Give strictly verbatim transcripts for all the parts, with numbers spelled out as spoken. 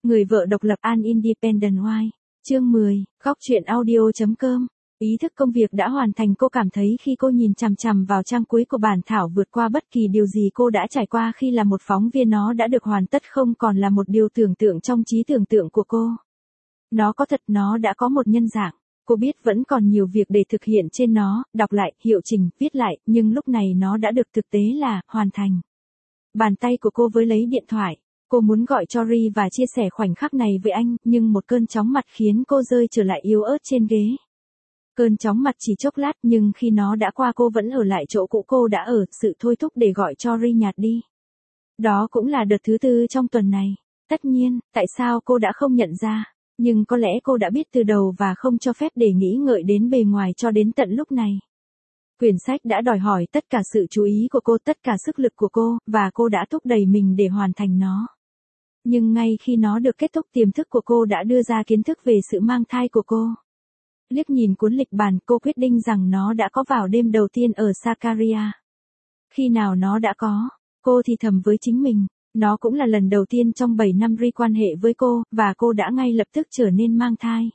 Người vợ độc lập An Independent Wife. Chương mười, Góc truyện audio.com. Ý thức công việc đã hoàn thành. Cô cảm thấy khi cô nhìn chằm chằm vào trang cuối của bản thảo vượt qua bất kỳ điều gì cô đã trải qua khi là một phóng viên, nó đã được hoàn tất, không còn là một điều tưởng tượng trong trí tưởng tượng của cô. Nó có thật, nó đã có một nhân dạng. Cô biết vẫn còn nhiều việc để thực hiện trên nó, đọc lại, hiệu chỉnh, viết lại, nhưng lúc này nó đã được thực tế là hoàn thành. Bàn tay của cô với lấy điện thoại. Cô muốn gọi cho Ri và chia sẻ khoảnh khắc này với anh, nhưng một cơn chóng mặt khiến cô rơi trở lại yếu ớt trên ghế. Cơn chóng mặt chỉ chốc lát, nhưng khi nó đã qua cô vẫn ở lại chỗ cũ cô đã ở, sự thôi thúc để gọi cho Ri nhạt đi. Đó cũng là đợt thứ tư trong tuần này. Tất nhiên, tại sao cô đã không nhận ra, nhưng có lẽ cô đã biết từ đầu và không cho phép để nghĩ ngợi đến bề ngoài cho đến tận lúc này. Quyển sách đã đòi hỏi tất cả sự chú ý của cô, tất cả sức lực của cô, và cô đã thúc đẩy mình để hoàn thành nó. Nhưng ngay khi nó được kết thúc, tiềm thức của cô đã đưa ra kiến thức về sự mang thai của cô. Liếc nhìn cuốn lịch bàn, cô quyết định rằng nó đã có vào đêm đầu tiên ở Sakarya. Khi nào nó đã có, cô thì thầm với chính mình, nó cũng là lần đầu tiên trong bảy năm Ri quan hệ với cô, và cô đã ngay lập tức trở nên mang thai.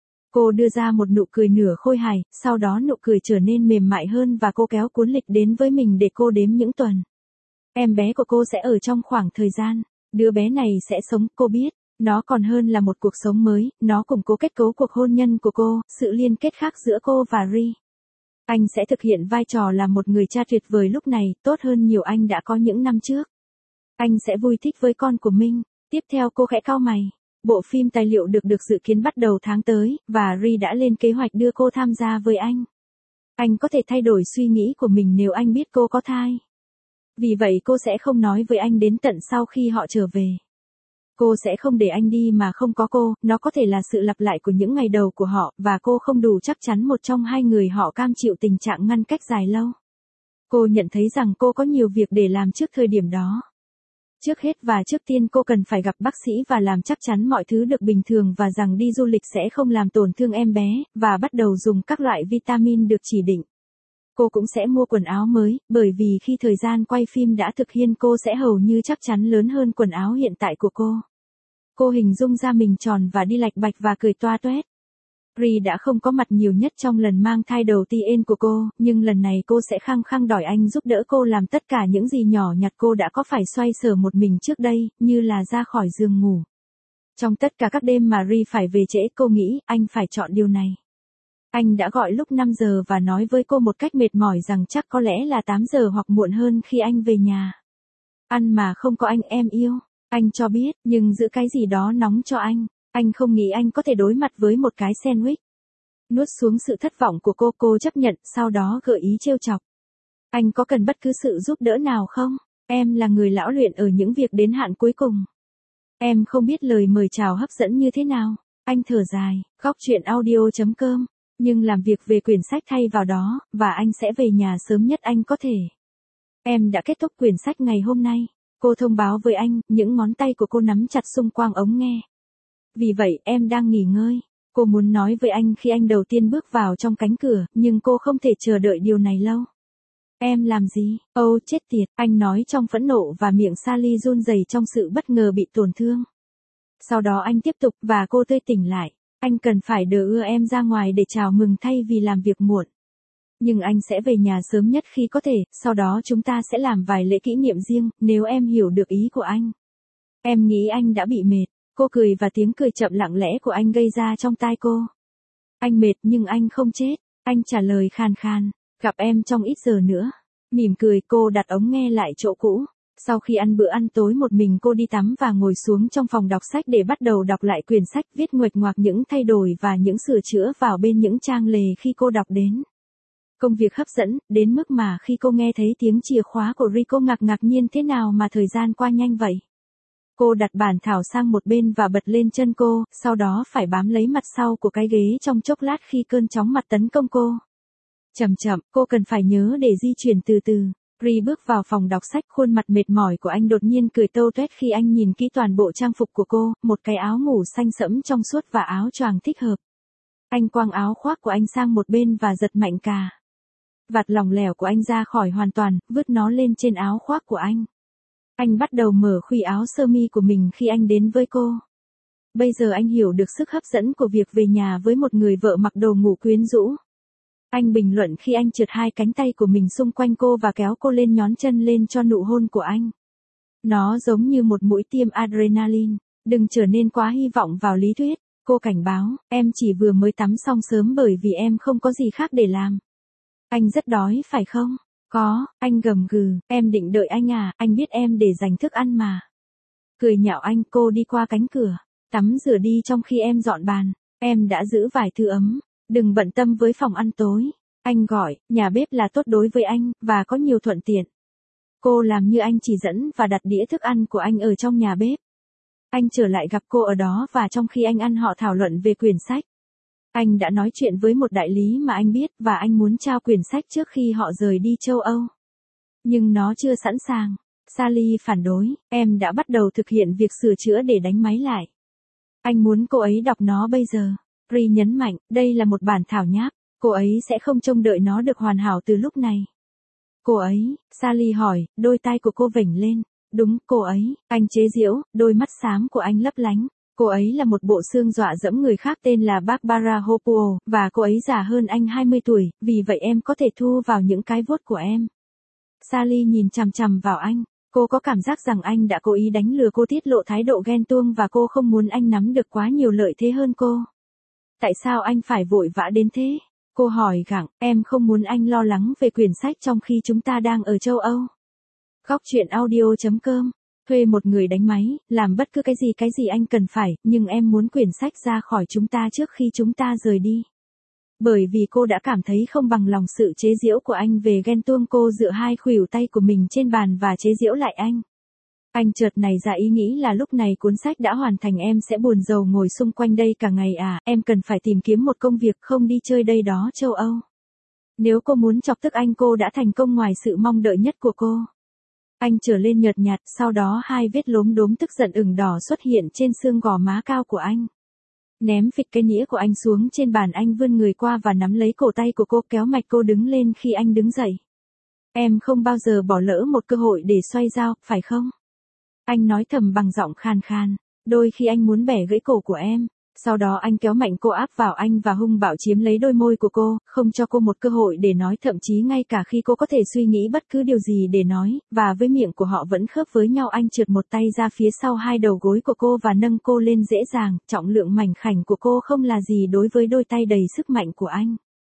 Cô đưa ra một nụ cười nửa khôi hài, sau đó nụ cười trở nên mềm mại hơn và cô kéo cuốn lịch đến với mình để cô đếm những tuần. Em bé của cô sẽ ở trong khoảng thời gian. Đứa bé này sẽ sống, cô biết. Nó còn hơn là một cuộc sống mới, nó củng cố kết cấu cuộc hôn nhân của cô, sự liên kết khác giữa cô và Ri. Anh sẽ thực hiện vai trò là một người cha tuyệt vời lúc này, tốt hơn nhiều anh đã có những năm trước. Anh sẽ vui thích với con của mình. Tiếp theo cô khẽ cau mày. Bộ phim tài liệu được được dự kiến bắt đầu tháng tới, và Ri đã lên kế hoạch đưa cô tham gia với anh. Anh có thể thay đổi suy nghĩ của mình nếu anh biết cô có thai. Vì vậy cô sẽ không nói với anh đến tận sau khi họ trở về. Cô sẽ không để anh đi mà không có cô, nó có thể là sự lặp lại của những ngày đầu của họ, và cô không đủ chắc chắn một trong hai người họ cam chịu tình trạng ngăn cách dài lâu. Cô nhận thấy rằng cô có nhiều việc để làm trước thời điểm đó. Trước hết và trước tiên cô cần phải gặp bác sĩ và làm chắc chắn mọi thứ được bình thường và rằng đi du lịch sẽ không làm tổn thương em bé, và bắt đầu dùng các loại vitamin được chỉ định. Cô cũng sẽ mua quần áo mới, bởi vì khi thời gian quay phim đã thực hiện cô sẽ hầu như chắc chắn lớn hơn quần áo hiện tại của cô. Cô hình dung ra mình tròn và đi lạch bạch và cười toa toét. Ri đã không có mặt nhiều nhất trong lần mang thai đầu tiên của cô, nhưng lần này cô sẽ khăng khăng đòi anh giúp đỡ cô làm tất cả những gì nhỏ nhặt cô đã có phải xoay sở một mình trước đây, như là ra khỏi giường ngủ. Trong tất cả các đêm mà Ri phải về trễ, cô nghĩ anh phải chọn điều này. Anh đã gọi lúc năm giờ và nói với cô một cách mệt mỏi rằng chắc có lẽ là tám giờ hoặc muộn hơn khi anh về nhà. Ăn mà không có anh em yêu, anh cho biết, nhưng giữ cái gì đó nóng cho anh. Anh không nghĩ anh có thể đối mặt với một cái sandwich. Nuốt xuống sự thất vọng của cô, cô chấp nhận, sau đó gợi ý trêu chọc. Anh có cần bất cứ sự giúp đỡ nào không? Em là người lão luyện ở những việc đến hạn cuối cùng. Em không biết lời mời chào hấp dẫn như thế nào. Anh thở dài, góc truyện audio.com. Nhưng làm việc về quyển sách thay vào đó, và anh sẽ về nhà sớm nhất anh có thể. Em đã kết thúc quyển sách ngày hôm nay. Cô thông báo với anh, những ngón tay của cô nắm chặt xung quanh ống nghe. Vì vậy, em đang nghỉ ngơi. Cô muốn nói với anh khi anh đầu tiên bước vào trong cánh cửa, nhưng cô không thể chờ đợi điều này lâu. Em làm gì? Âu, chết tiệt, anh nói trong phẫn nộ và miệng Sally run rẩy trong sự bất ngờ bị tổn thương. Sau đó anh tiếp tục, và cô tươi tỉnh lại. Anh cần phải đưa em ra ngoài để chào mừng thay vì làm việc muộn. Nhưng anh sẽ về nhà sớm nhất khi có thể, sau đó chúng ta sẽ làm vài lễ kỷ niệm riêng, nếu em hiểu được ý của anh. Em nghĩ anh đã bị mệt. Cô cười và tiếng cười chậm lặng lẽ của anh gây ra trong tai cô. Anh mệt nhưng anh không chết. Anh trả lời khàn khàn. Gặp em trong ít giờ nữa. Mỉm cười, cô đặt ống nghe lại chỗ cũ. Sau khi ăn bữa ăn tối một mình, cô đi tắm và ngồi xuống trong phòng đọc sách để bắt đầu đọc lại quyển sách, viết nguệch ngoạc những thay đổi và những sửa chữa vào bên những trang lề khi cô đọc đến. Công việc hấp dẫn, đến mức mà khi cô nghe thấy tiếng chìa khóa của Ri cô ngạc ngạc nhiên thế nào mà thời gian qua nhanh vậy. Cô đặt bản thảo sang một bên và bật lên chân cô, sau đó phải bám lấy mặt sau của cái ghế trong chốc lát khi cơn chóng mặt tấn công cô. Chậm chậm, cô cần phải nhớ để di chuyển từ từ. Ri bước vào phòng đọc sách, khuôn mặt mệt mỏi của anh đột nhiên cười tâu tuét khi anh nhìn kỹ toàn bộ trang phục của cô, một cái áo ngủ xanh sẫm trong suốt và áo choàng thích hợp. Anh quăng áo khoác của anh sang một bên và giật mạnh cà vạt lỏng lẻo của anh ra khỏi hoàn toàn, vứt nó lên trên áo khoác của anh. Anh bắt đầu mở khuy áo sơ mi của mình khi anh đến với cô. Bây giờ anh hiểu được sức hấp dẫn của việc về nhà với một người vợ mặc đồ ngủ quyến rũ. Anh bình luận khi anh trượt hai cánh tay của mình xung quanh cô và kéo cô lên nhón chân lên cho nụ hôn của anh. Nó giống như một mũi tiêm adrenaline, đừng trở nên quá hy vọng vào lý thuyết, cô cảnh báo, em chỉ vừa mới tắm xong sớm bởi vì em không có gì khác để làm. Anh rất đói phải không? Có, anh gầm gừ, em định đợi anh à, anh biết em để dành thức ăn mà. Cười nhạo anh, cô đi qua cánh cửa, tắm rửa đi trong khi em dọn bàn, em đã giữ vài thứ ấm, đừng bận tâm với phòng ăn tối. Anh gọi, nhà bếp là tốt đối với anh, và có nhiều thuận tiện. Cô làm như anh chỉ dẫn và đặt đĩa thức ăn của anh ở trong nhà bếp. Anh trở lại gặp cô ở đó và trong khi anh ăn họ thảo luận về quyển sách. Anh đã nói chuyện với một đại lý mà anh biết và anh muốn trao quyển sách trước khi họ rời đi châu Âu. Nhưng nó chưa sẵn sàng. Sally phản đối, em đã bắt đầu thực hiện việc sửa chữa để đánh máy lại. Anh muốn cô ấy đọc nó bây giờ. Ri nhấn mạnh, đây là một bản thảo nháp, cô ấy sẽ không trông đợi nó được hoàn hảo từ lúc này. Cô ấy, Sally hỏi, đôi tai của cô vểnh lên. Đúng, cô ấy, anh chế giễu, đôi mắt xám của anh lấp lánh. Cô ấy là một bộ xương dọa dẫm người khác tên là Barbara Hopewell, và cô ấy già hơn anh hai mươi tuổi, vì vậy em có thể thu vào những cái vuốt của em. Sally nhìn chằm chằm vào anh, cô có cảm giác rằng anh đã cố ý đánh lừa cô, tiết lộ thái độ ghen tuông và cô không muốn anh nắm được quá nhiều lợi thế hơn cô. Tại sao anh phải vội vã đến thế? Cô hỏi gặng, em không muốn anh lo lắng về quyển sách trong khi chúng ta đang ở châu Âu. Góc truyện audio chấm com. Thuê một người đánh máy, làm bất cứ cái gì cái gì anh cần phải, nhưng em muốn quyển sách ra khỏi chúng ta trước khi chúng ta rời đi. Bởi vì cô đã cảm thấy không bằng lòng sự chế giễu của anh về ghen tuông, cô dựa hai khuỷu tay của mình trên bàn và chế giễu lại anh. Anh chợt nảy ra ý nghĩ là lúc này cuốn sách đã hoàn thành, em sẽ buồn rầu ngồi xung quanh đây cả ngày à, em cần phải tìm kiếm một công việc, không đi chơi đây đó châu Âu. Nếu cô muốn chọc tức anh, cô đã thành công ngoài sự mong đợi nhất của cô. Anh trở lên nhợt nhạt, sau đó hai vết lốm đốm tức giận ửng đỏ xuất hiện trên xương gò má cao của anh. Ném phịch cái nĩa của anh xuống trên bàn, anh vươn người qua và nắm lấy cổ tay của cô, kéo mạch cô đứng lên khi anh đứng dậy. Em không bao giờ bỏ lỡ một cơ hội để xoay dao, phải không? Anh nói thầm bằng giọng khàn khàn, đôi khi anh muốn bẻ gãy cổ của em. Sau đó anh kéo mạnh cô áp vào anh và hung bạo chiếm lấy đôi môi của cô, không cho cô một cơ hội để nói, thậm chí ngay cả khi cô có thể suy nghĩ bất cứ điều gì để nói, và với miệng của họ vẫn khớp với nhau. Anh trượt một tay ra phía sau hai đầu gối của cô và nâng cô lên dễ dàng, trọng lượng mảnh khảnh của cô không là gì đối với đôi tay đầy sức mạnh của anh.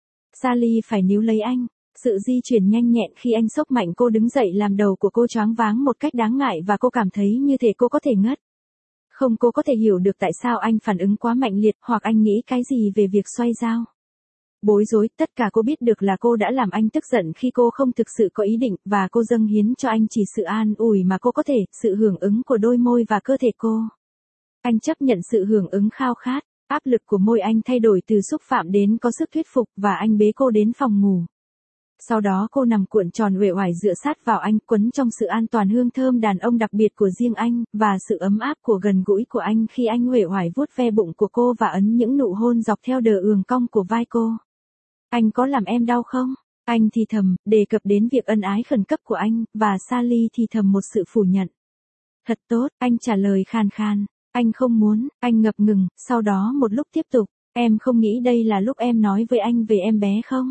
Sally phải níu lấy anh. Sự di chuyển nhanh nhẹn khi anh xốc mạnh cô đứng dậy làm đầu của cô choáng váng một cách đáng ngại và cô cảm thấy như thể cô có thể ngất. Không, cô có thể hiểu được tại sao anh phản ứng quá mạnh liệt, hoặc anh nghĩ cái gì về việc xoay dao. Bối rối, tất cả cô biết được là cô đã làm anh tức giận khi cô không thực sự có ý định, và cô dâng hiến cho anh chỉ sự an ủi mà cô có thể, sự hưởng ứng của đôi môi và cơ thể cô. Anh chấp nhận sự hưởng ứng khao khát, áp lực của môi anh thay đổi từ xúc phạm đến có sức thuyết phục, và anh bế cô đến phòng ngủ. Sau đó cô nằm cuộn tròn uể oải dựa sát vào anh, quấn trong sự an toàn hương thơm đàn ông đặc biệt của riêng anh, và sự ấm áp của gần gũi của anh khi anh uể oải vuốt ve bụng của cô và ấn những nụ hôn dọc theo đờ ường cong của vai cô. Anh có làm em đau không? Anh thì thầm, đề cập đến việc ân ái khẩn cấp của anh, và Sally thì thầm một sự phủ nhận. Thật tốt, anh trả lời khan khan. Anh không muốn, anh ngập ngừng, sau đó một lúc tiếp tục, em không nghĩ đây là lúc em nói với anh về em bé không?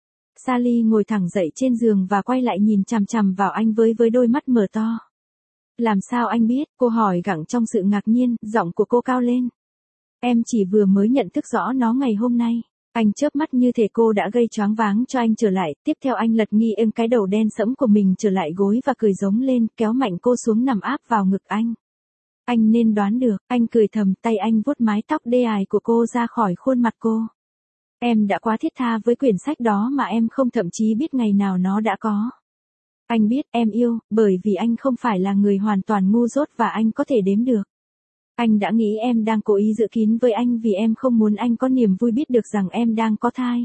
Sally ngồi thẳng dậy trên giường và quay lại nhìn chằm chằm vào anh với với đôi mắt mở to. Làm sao anh biết? Cô hỏi gặng trong sự ngạc nhiên, giọng của cô cao lên. Em chỉ vừa mới nhận thức rõ nó ngày hôm nay. Anh chớp mắt như thể cô đã gây choáng váng cho anh trở lại, tiếp theo anh lật nghi êm cái đầu đen sẫm của mình trở lại gối và cười giống lên, kéo mạnh cô xuống nằm áp vào ngực anh. Anh nên đoán được, anh cười thầm, tay anh vuốt mái tóc đê ải của cô ra khỏi khuôn mặt cô. Em đã quá thiết tha với quyển sách đó mà em không thậm chí biết ngày nào nó đã có. Anh biết em yêu, bởi vì anh không phải là người hoàn toàn ngu dốt và anh có thể đếm được. Anh đã nghĩ em đang cố ý giữ kín với anh vì em không muốn anh có niềm vui biết được rằng em đang có thai.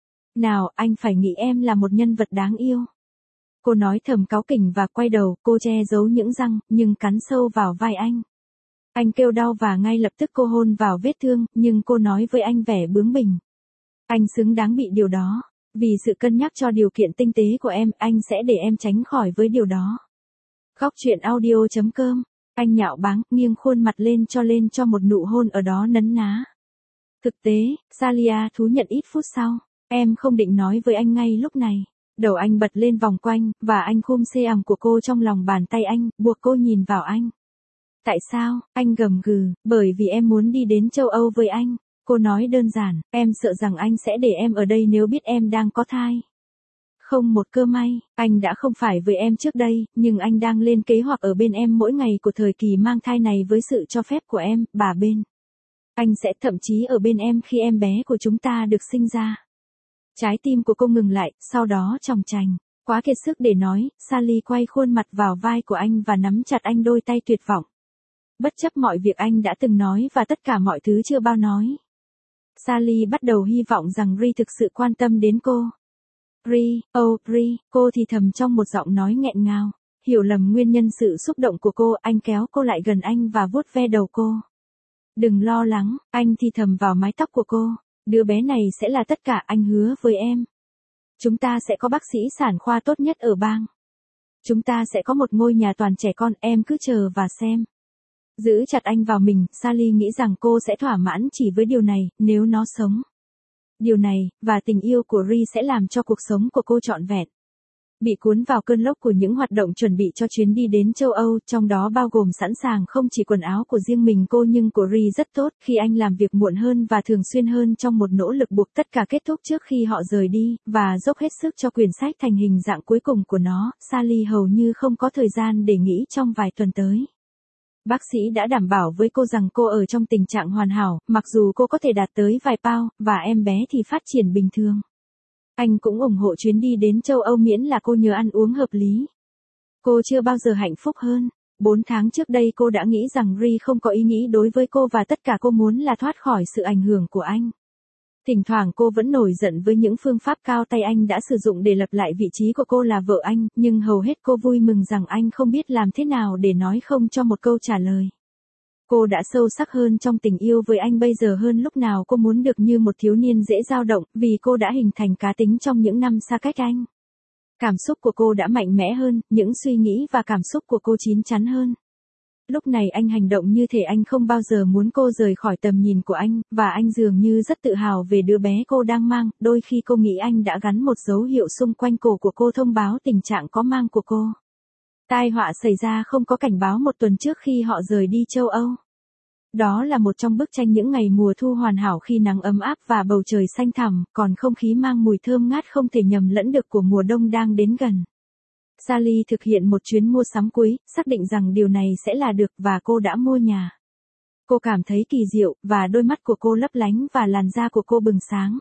Nào, anh phải nghĩ em là một nhân vật đáng yêu. Cô nói thầm cáu kỉnh và quay đầu, cô che giấu những răng, nhưng cắn sâu vào vai anh. Anh kêu đau và ngay lập tức cô hôn vào vết thương, nhưng cô nói với anh vẻ bướng bỉnh. Anh xứng đáng bị điều đó. Vì sự cân nhắc cho điều kiện tinh tế của em, anh sẽ để em tránh khỏi với điều đó. Góc truyện audio chấm com Anh nhạo báng, nghiêng khuôn mặt lên cho lên cho một nụ hôn ở đó nấn ná. Thực tế, Salia thú nhận ít phút sau, em không định nói với anh ngay lúc này. Đầu anh bật lên vòng quanh, và anh khum xê ằm của cô trong lòng bàn tay anh, buộc cô nhìn vào anh. Tại sao? Anh gầm gừ, bởi vì em muốn đi đến châu Âu với anh. Cô nói đơn giản, em sợ rằng anh sẽ để em ở đây nếu biết em đang có thai. Không một cơ may, anh đã không phải với em trước đây, nhưng anh đang lên kế hoạch ở bên em mỗi ngày của thời kỳ mang thai này với sự cho phép của em, bà bên. Anh sẽ thậm chí ở bên em khi em bé của chúng ta được sinh ra. Trái tim của cô ngừng lại, sau đó tròng trành. Quá kiệt sức để nói, Sally quay khuôn mặt vào vai của anh và nắm chặt anh đôi tay tuyệt vọng. Bất chấp mọi việc anh đã từng nói và tất cả mọi thứ chưa bao nói. Sally bắt đầu hy vọng rằng Ri thực sự quan tâm đến cô. Ri, oh Ri, cô thì thầm trong một giọng nói nghẹn ngào. Hiểu lầm nguyên nhân sự xúc động của cô, anh kéo cô lại gần anh và vuốt ve đầu cô. Đừng lo lắng, anh thì thầm vào mái tóc của cô. Đứa bé này sẽ là tất cả, anh hứa với em. Chúng ta sẽ có bác sĩ sản khoa tốt nhất ở bang. Chúng ta sẽ có một ngôi nhà toàn trẻ con, em cứ chờ và xem. Giữ chặt anh vào mình, Sally nghĩ rằng cô sẽ thỏa mãn chỉ với điều này, nếu nó sống. Điều này, và tình yêu của Ri sẽ làm cho cuộc sống của cô trọn vẹn. Bị cuốn vào cơn lốc của những hoạt động chuẩn bị cho chuyến đi đến châu Âu, trong đó bao gồm sẵn sàng không chỉ quần áo của riêng mình cô nhưng của Ri rất tốt khi anh làm việc muộn hơn và thường xuyên hơn trong một nỗ lực buộc tất cả kết thúc trước khi họ rời đi, và dốc hết sức cho quyển sách thành hình dạng cuối cùng của nó. Sally hầu như không có thời gian để nghĩ trong vài tuần tới. Bác sĩ đã đảm bảo với cô rằng cô ở trong tình trạng hoàn hảo, mặc dù cô có thể đạt tới vài pound, và em bé thì phát triển bình thường. Anh cũng ủng hộ chuyến đi đến châu Âu miễn là cô nhớ ăn uống hợp lý. Cô chưa bao giờ hạnh phúc hơn. Bốn tháng trước đây cô đã nghĩ rằng Ri không có ý nghĩ đối với cô và tất cả cô muốn là thoát khỏi sự ảnh hưởng của anh. Thỉnh thoảng cô vẫn nổi giận với những phương pháp cao tay anh đã sử dụng để lập lại vị trí của cô là vợ anh, nhưng hầu hết cô vui mừng rằng anh không biết làm thế nào để nói không cho một câu trả lời. Cô đã sâu sắc hơn trong tình yêu với anh bây giờ hơn lúc nào. Cô muốn được như một thiếu niên dễ dao động, vì cô đã hình thành cá tính trong những năm xa cách anh. Cảm xúc của cô đã mạnh mẽ hơn, những suy nghĩ và cảm xúc của cô chín chắn hơn. Lúc này anh hành động như thể anh không bao giờ muốn cô rời khỏi tầm nhìn của anh, và anh dường như rất tự hào về đứa bé cô đang mang. Đôi khi cô nghĩ anh đã gắn một dấu hiệu xung quanh cổ của cô thông báo tình trạng có mang của cô. Tai họa xảy ra không có cảnh báo một tuần trước khi họ rời đi châu Âu. Đó là một trong bức tranh những ngày mùa thu hoàn hảo khi nắng ấm áp và bầu trời xanh thẳm, còn không khí mang mùi thơm ngát không thể nhầm lẫn được của mùa đông đang đến gần. Sally thực hiện một chuyến mua sắm cuối, xác định rằng điều này sẽ là được và cô đã mua nhà. Cô cảm thấy kỳ diệu, và đôi mắt của cô lấp lánh và làn da của cô bừng sáng.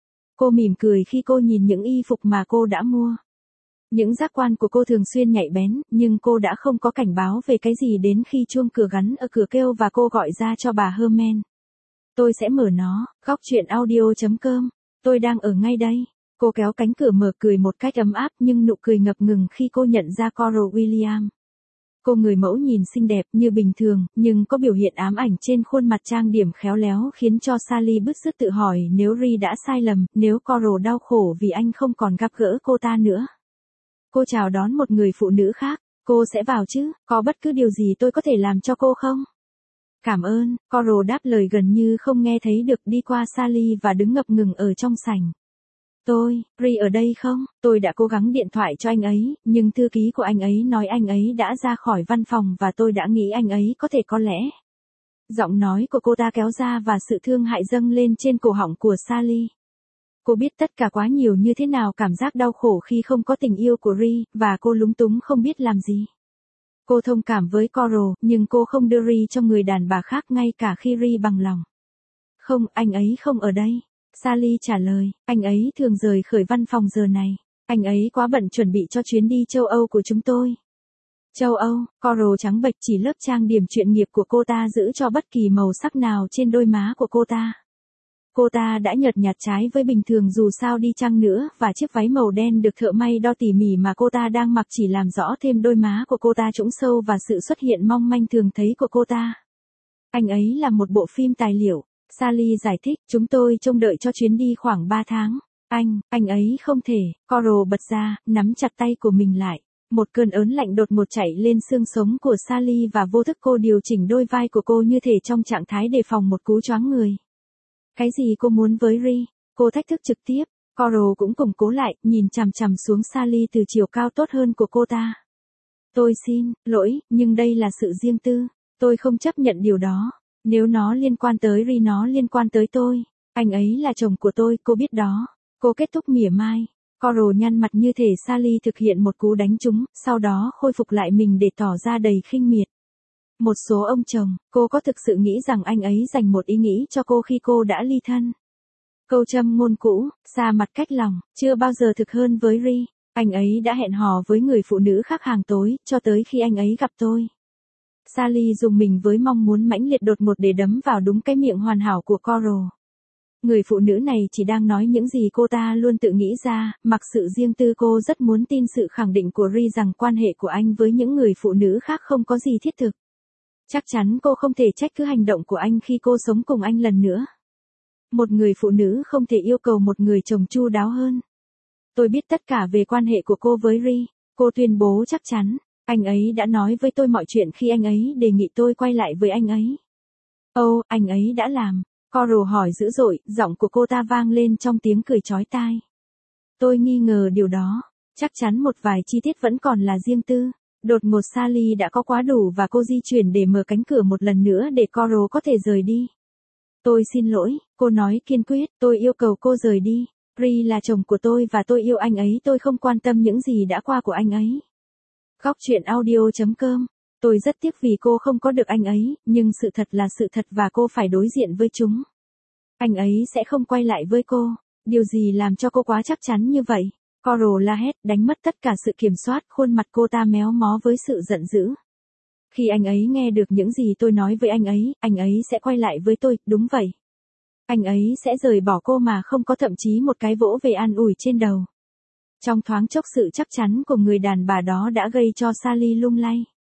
Cô mỉm cười khi cô nhìn những y phục mà cô đã mua. Những giác quan của cô thường xuyên nhạy bén, nhưng cô đã không có cảnh báo về cái gì đến khi chuông cửa gắn ở cửa kêu và cô gọi ra cho bà Herman. Tôi sẽ mở nó. Góc truyện audio chấm com. Tôi đang ở ngay đây. Cô kéo cánh cửa mở cười một cách ấm áp nhưng nụ cười ngập ngừng khi cô nhận ra Coral William. Cô người mẫu nhìn xinh đẹp như bình thường, nhưng có biểu hiện ám ảnh trên khuôn mặt trang điểm khéo léo khiến cho Sally bứt rứt tự hỏi nếu Ri đã sai lầm, nếu Coral đau khổ vì anh không còn gặp gỡ cô ta nữa. Cô chào đón một người phụ nữ khác. Cô sẽ vào chứ, có bất cứ điều gì tôi có thể làm cho cô không? Cảm ơn, Coral đáp lời gần như không nghe thấy được, đi qua Sally và đứng ngập ngừng ở trong sảnh. Tôi, Ri ở đây không? Tôi đã cố gắng điện thoại cho anh ấy, nhưng thư ký của anh ấy nói anh ấy đã ra khỏi văn phòng và tôi đã nghĩ anh ấy có thể có lẽ. Giọng nói của cô ta kéo ra và sự thương hại dâng lên trên cổ họng của Sally. Cô biết tất cả quá nhiều như thế nào, cảm giác đau khổ khi không có tình yêu của Ri, và cô lúng túng không biết làm gì. Cô thông cảm với Coral, nhưng cô không đưa Ri cho người đàn bà khác ngay cả khi Ri bằng lòng. Không, anh ấy không ở đây. Sally trả lời, anh ấy thường rời khỏi văn phòng giờ này. Anh ấy quá bận chuẩn bị cho chuyến đi châu Âu của chúng tôi. Châu Âu, Coral trắng bệch, chỉ lớp trang điểm chuyên nghiệp của cô ta giữ cho bất kỳ màu sắc nào trên đôi má của cô ta. Cô ta đã nhợt nhạt trái với bình thường dù sao đi chăng nữa, và chiếc váy màu đen được thợ may đo tỉ mỉ mà cô ta đang mặc chỉ làm rõ thêm đôi má của cô ta trũng sâu và sự xuất hiện mong manh thường thấy của cô ta. Anh ấy là một bộ phim tài liệu. Sally giải thích, chúng tôi trông đợi cho chuyến đi khoảng ba tháng. Anh, anh ấy không thể. Coral bật ra, nắm chặt tay của mình lại. Một cơn ớn lạnh đột ngột chạy lên xương sống của Sally và vô thức cô điều chỉnh đôi vai của cô như thể trong trạng thái đề phòng một cú choáng người. Cái gì cô muốn với Ri? Cô thách thức trực tiếp. Coral cũng củng cố lại, nhìn chằm chằm xuống Sally từ chiều cao tốt hơn của cô ta. Tôi xin lỗi, nhưng đây là sự riêng tư. Tôi không chấp nhận điều đó. Nếu nó liên quan tới Ri, nó liên quan tới tôi. Anh ấy là chồng của tôi, cô biết đó. Cô kết thúc mỉa mai. Coral nhăn mặt như thể Sally thực hiện một cú đánh trúng, sau đó khôi phục lại mình để tỏ ra đầy khinh miệt. Một số ông chồng, cô có thực sự nghĩ rằng anh ấy dành một ý nghĩ cho cô khi cô đã ly thân? Câu châm ngôn cũ, xa mặt cách lòng, chưa bao giờ thực hơn với Ri. Anh ấy đã hẹn hò với người phụ nữ khác hàng tối, cho tới khi anh ấy gặp tôi. Sally dùng mình với mong muốn mãnh liệt đột ngột để đấm vào đúng cái miệng hoàn hảo của Coral. Người phụ nữ này chỉ đang nói những gì cô ta luôn tự nghĩ ra, mặc sự riêng tư. Cô rất muốn tin sự khẳng định của Ri rằng quan hệ của anh với những người phụ nữ khác không có gì thiết thực. Chắc chắn cô không thể trách cứ hành động của anh khi cô sống cùng anh lần nữa. Một người phụ nữ không thể yêu cầu một người chồng chu đáo hơn. Tôi biết tất cả về quan hệ của cô với Ri. Cô tuyên bố chắc chắn. Anh ấy đã nói với tôi mọi chuyện khi anh ấy đề nghị tôi quay lại với anh ấy. Ồ, oh, anh ấy đã làm. Coral hỏi dữ dội, giọng của cô ta vang lên trong tiếng cười chói tai. Tôi nghi ngờ điều đó. Chắc chắn một vài chi tiết vẫn còn là riêng tư. Đột ngột Sally đã có quá đủ và cô di chuyển để mở cánh cửa một lần nữa để Coral có thể rời đi. Tôi xin lỗi, cô nói kiên quyết, tôi yêu cầu cô rời đi. Ri là chồng của tôi và tôi yêu anh ấy, tôi không quan tâm những gì đã qua của anh ấy. Góc truyện audio chấm com. Tôi rất tiếc vì cô không có được anh ấy, nhưng sự thật là sự thật và cô phải đối diện với chúng. Anh ấy sẽ không quay lại với cô. Điều gì làm cho cô quá chắc chắn như vậy? Coral la hét, đánh mất tất cả sự kiểm soát, khuôn mặt cô ta méo mó với sự giận dữ. Khi anh ấy nghe được những gì tôi nói với anh ấy, anh ấy sẽ quay lại với tôi, đúng vậy. Anh ấy sẽ rời bỏ cô mà không có thậm chí một cái vỗ về an ủi trên đầu. Trong thoáng chốc sự chắc chắn của người đàn bà đó đã gây cho Sally lung lay.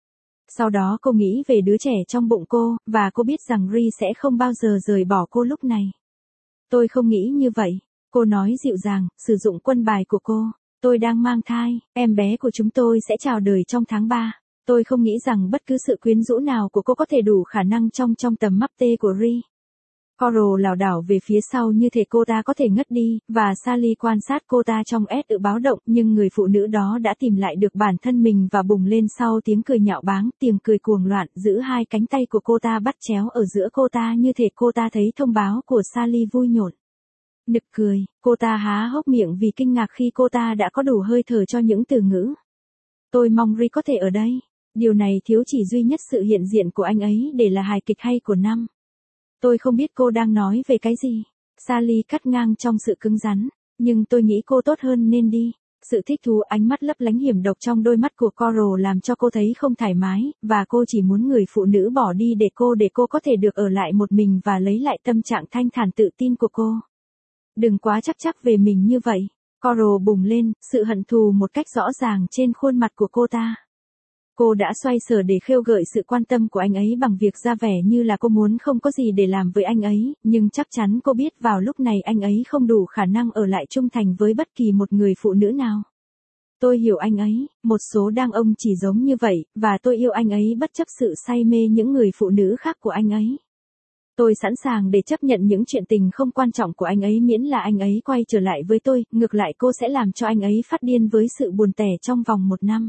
Sau đó cô nghĩ về đứa trẻ trong bụng cô, và cô biết rằng Ri sẽ không bao giờ rời bỏ cô lúc này. Tôi không nghĩ như vậy, cô nói dịu dàng, sử dụng quân bài của cô. Tôi đang mang thai, em bé của chúng tôi sẽ chào đời trong tháng ba. Tôi không nghĩ rằng bất cứ sự quyến rũ nào của cô có thể đủ khả năng trong trong tầm mắt tê của Ri. Coral lảo đảo về phía sau như thể cô ta có thể ngất đi, và Sally quan sát cô ta trong ét ự báo động, nhưng người phụ nữ đó đã tìm lại được bản thân mình và bùng lên sau tiếng cười nhạo báng, tiếng cười cuồng loạn, giữ hai cánh tay của cô ta bắt chéo ở giữa cô ta như thể cô ta thấy thông báo của Sally vui nhộn. Nực cười, cô ta há hốc miệng vì kinh ngạc khi cô ta đã có đủ hơi thở cho những từ ngữ. Tôi mong Ri có thể ở đây. Điều này thiếu chỉ duy nhất sự hiện diện của anh ấy để là hài kịch hay của năm. Tôi không biết cô đang nói về cái gì. Sally cắt ngang trong sự cứng rắn. Nhưng tôi nghĩ cô tốt hơn nên đi. Sự thích thú ánh mắt lấp lánh hiểm độc trong đôi mắt của Coral làm cho cô thấy không thoải mái, và cô chỉ muốn người phụ nữ bỏ đi để cô để cô có thể được ở lại một mình và lấy lại tâm trạng thanh thản tự tin của cô. Đừng quá chắc chắc về mình như vậy. Coral bùng lên, sự hận thù một cách rõ ràng trên khuôn mặt của cô ta. Cô đã xoay sở để khêu gợi sự quan tâm của anh ấy bằng việc ra vẻ như là cô muốn không có gì để làm với anh ấy, nhưng chắc chắn cô biết vào lúc này anh ấy không đủ khả năng ở lại trung thành với bất kỳ một người phụ nữ nào. Tôi hiểu anh ấy, một số đàn ông chỉ giống như vậy, và tôi yêu anh ấy bất chấp sự say mê những người phụ nữ khác của anh ấy. Tôi sẵn sàng để chấp nhận những chuyện tình không quan trọng của anh ấy miễn là anh ấy quay trở lại với tôi, ngược lại cô sẽ làm cho anh ấy phát điên với sự buồn tẻ trong vòng một năm.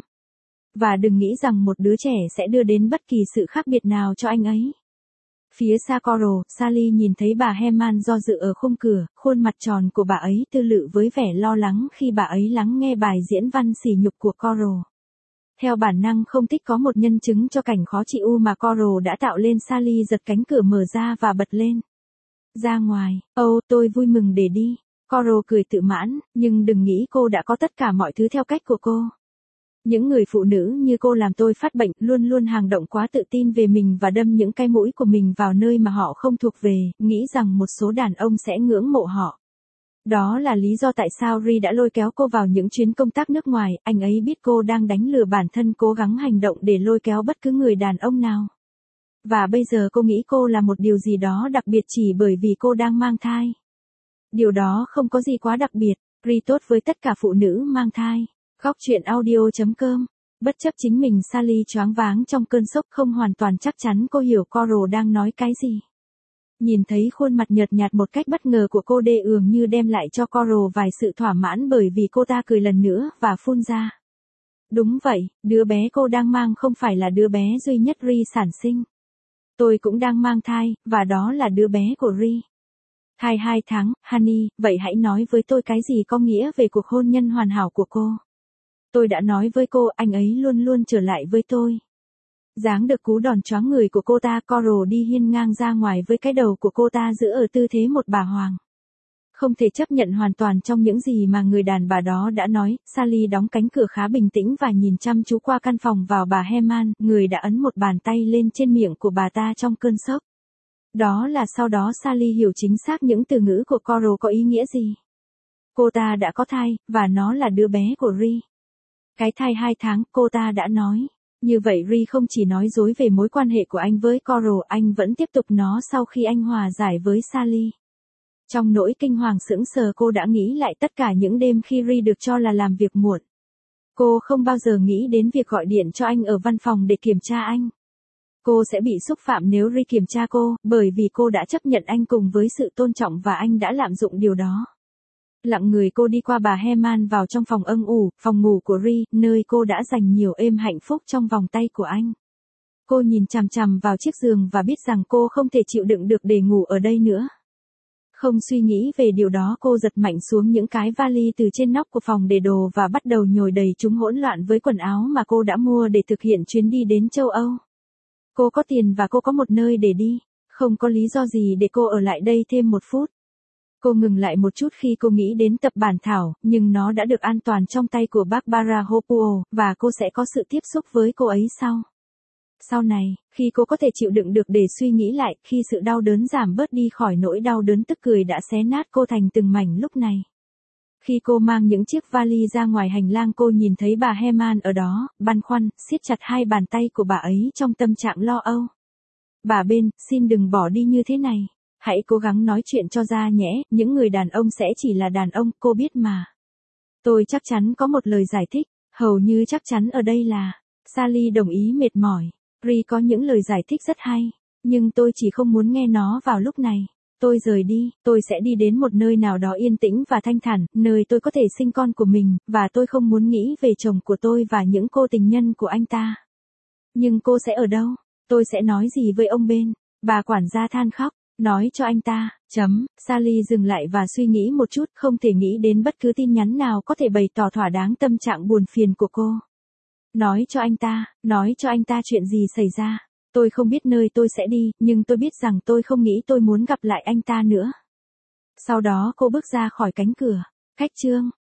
Và đừng nghĩ rằng một đứa trẻ sẽ đưa đến bất kỳ sự khác biệt nào cho anh ấy. Phía xa Coral, Sally nhìn thấy bà Herman do dự ở khung cửa, khuôn mặt tròn của bà ấy tư lự với vẻ lo lắng khi bà ấy lắng nghe bài diễn văn sỉ nhục của Coral. Theo bản năng không thích có một nhân chứng cho cảnh khó chịu mà Coral đã tạo lên, Sally giật cánh cửa mở ra và bật lên. Ra ngoài, âu, oh, tôi vui mừng để đi. Coral cười tự mãn, nhưng đừng nghĩ cô đã có tất cả mọi thứ theo cách của cô. Những người phụ nữ như cô làm tôi phát bệnh, luôn luôn hàng động quá tự tin về mình và đâm những cái mũi của mình vào nơi mà họ không thuộc về, nghĩ rằng một số đàn ông sẽ ngưỡng mộ họ. Đó là lý do tại sao Ri đã lôi kéo cô vào những chuyến công tác nước ngoài, anh ấy biết cô đang đánh lừa bản thân, cố gắng hành động để lôi kéo bất cứ người đàn ông nào. Và bây giờ cô nghĩ cô là một điều gì đó đặc biệt chỉ bởi vì cô đang mang thai. Điều đó không có gì quá đặc biệt, Ri tốt với tất cả phụ nữ mang thai. Góc truyện audio chấm com Bất chấp chính mình Sally choáng váng trong cơn sốc không hoàn toàn chắc chắn cô hiểu Coral đang nói cái gì. Nhìn thấy khuôn mặt nhợt nhạt một cách bất ngờ của cô đê ường như đem lại cho Coral vài sự thỏa mãn bởi vì cô ta cười lần nữa và phun ra. Đúng vậy, đứa bé cô đang mang không phải là đứa bé duy nhất Ri sản sinh. Tôi cũng đang mang thai, và đó là đứa bé của Ri. Thai hai tháng, Honey, vậy hãy nói với tôi cái gì có nghĩa về cuộc hôn nhân hoàn hảo của cô. Tôi đã nói với cô, anh ấy luôn luôn trở lại với tôi. Giáng được cú đòn choáng người của cô ta, Coral đi hiên ngang ra ngoài với cái đầu của cô ta giữ ở tư thế một bà hoàng. Không thể chấp nhận hoàn toàn trong những gì mà người đàn bà đó đã nói, Sally đóng cánh cửa khá bình tĩnh và nhìn chăm chú qua căn phòng vào bà Heman, người đã ấn một bàn tay lên trên miệng của bà ta trong cơn sốc. Đó là sau đó Sally hiểu chính xác những từ ngữ của Coral có ý nghĩa gì. Cô ta đã có thai, và nó là đứa bé của Ri. Cái thai hai tháng, cô ta đã nói. Như vậy Ri không chỉ nói dối về mối quan hệ của anh với Coral, anh vẫn tiếp tục nó sau khi anh hòa giải với Sally. Trong nỗi kinh hoàng sững sờ cô đã nghĩ lại tất cả những đêm khi Ri được cho là làm việc muộn. Cô không bao giờ nghĩ đến việc gọi điện cho anh ở văn phòng để kiểm tra anh. Cô sẽ bị xúc phạm nếu Ri kiểm tra cô, bởi vì cô đã chấp nhận anh cùng với sự tôn trọng và anh đã lạm dụng điều đó. Lặng người cô đi qua bà Heman vào trong phòng âm ủ, phòng ngủ của Ri, nơi cô đã dành nhiều êm hạnh phúc trong vòng tay của anh. Cô nhìn chằm chằm vào chiếc giường và biết rằng cô không thể chịu đựng được để ngủ ở đây nữa. Không suy nghĩ về điều đó, cô giật mạnh xuống những cái vali từ trên nóc của phòng để đồ và bắt đầu nhồi đầy chúng hỗn loạn với quần áo mà cô đã mua để thực hiện chuyến đi đến châu Âu. Cô có tiền và cô có một nơi để đi, không có lý do gì để cô ở lại đây thêm một phút. Cô ngừng lại một chút khi cô nghĩ đến tập bản thảo, nhưng nó đã được an toàn trong tay của Barbara Hopewell, và cô sẽ có sự tiếp xúc với cô ấy sau. Sau này, khi cô có thể chịu đựng được để suy nghĩ lại, khi sự đau đớn giảm bớt đi khỏi nỗi đau đớn tức cười đã xé nát cô thành từng mảnh lúc này. Khi cô mang những chiếc vali ra ngoài hành lang, cô nhìn thấy bà Heman ở đó, băn khoăn, siết chặt hai bàn tay của bà ấy trong tâm trạng lo âu. Bà Ben, xin đừng bỏ đi như thế này. Hãy cố gắng nói chuyện cho ra nhé, những người đàn ông sẽ chỉ là đàn ông, cô biết mà. Tôi chắc chắn có một lời giải thích, hầu như chắc chắn ở đây là, Sally đồng ý mệt mỏi. Ri có những lời giải thích rất hay, nhưng tôi chỉ không muốn nghe nó vào lúc này. Tôi rời đi, tôi sẽ đi đến một nơi nào đó yên tĩnh và thanh thản, nơi tôi có thể sinh con của mình, và tôi không muốn nghĩ về chồng của tôi và những cô tình nhân của anh ta. Nhưng cô sẽ ở đâu? Tôi sẽ nói gì với ông Ben? Bà quản gia than khóc. Nói cho anh ta, chấm, Sally dừng lại và suy nghĩ một chút, không thể nghĩ đến bất cứ tin nhắn nào có thể bày tỏ thỏa đáng tâm trạng buồn phiền của cô. Nói cho anh ta, nói cho anh ta chuyện gì xảy ra. Tôi không biết nơi tôi sẽ đi, nhưng tôi biết rằng tôi không nghĩ tôi muốn gặp lại anh ta nữa. Sau đó cô bước ra khỏi cánh cửa. Cách chương